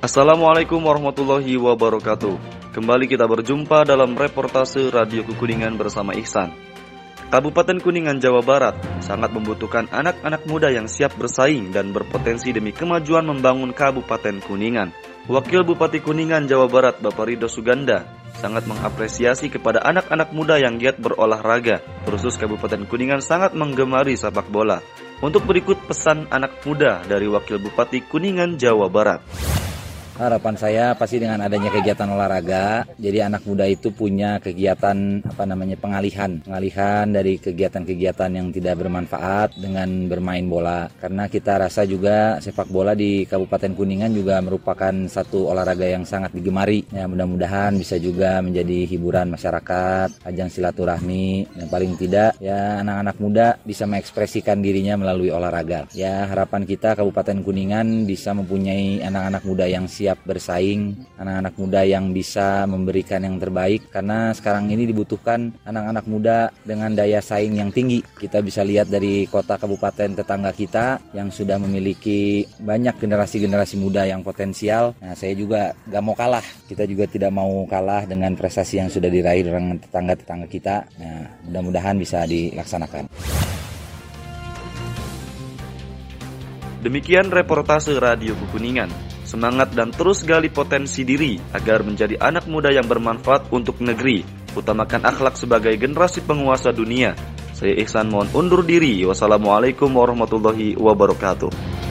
Assalamualaikum warahmatullahi wabarakatuh. Kembali kita berjumpa dalam reportase Radio Kuningan bersama Ihsan. Kabupaten Kuningan, Jawa Barat sangat membutuhkan anak-anak muda yang siap bersaing dan berpotensi demi kemajuan membangun Kabupaten Kuningan. Wakil Bupati Kuningan, Jawa Barat, Bapak Ridho Suganda, sangat mengapresiasi kepada anak-anak muda yang giat berolahraga. Terkhusus Kabupaten Kuningan sangat menggemari sepak bola. Untuk berikut pesan anak muda dari Wakil Bupati Kuningan, Jawa Barat. Harapan saya pasti dengan adanya kegiatan olahraga, jadi anak muda itu punya kegiatan pengalihan dari kegiatan-kegiatan yang tidak bermanfaat dengan bermain bola. Karena kita rasa juga sepak bola di Kabupaten Kuningan juga merupakan satu olahraga yang sangat digemari. Ya, mudah-mudahan bisa juga menjadi hiburan masyarakat, ajang silaturahmi. Yang paling tidak ya anak-anak muda bisa mengekspresikan dirinya melalui olahraga. Ya, harapan kita Kabupaten Kuningan bisa mempunyai anak-anak muda yang siap bersaing, anak-anak muda yang bisa memberikan yang terbaik, karena sekarang ini dibutuhkan anak-anak muda dengan daya saing yang tinggi. Kita bisa lihat dari kota kabupaten tetangga kita yang sudah memiliki banyak generasi-generasi muda yang potensial. Nah, saya juga gak mau kalah, kita juga tidak mau kalah dengan prestasi yang sudah diraih dengan tetangga-tetangga kita. Nah, mudah-mudahan bisa dilaksanakan. Demikian reportase Radio Kuningan. Semangat dan terus gali potensi diri agar menjadi anak muda yang bermanfaat untuk negeri. Utamakan akhlak sebagai generasi penguasa dunia. Saya Ihsan mohon undur diri. Wassalamualaikum warahmatullahi wabarakatuh.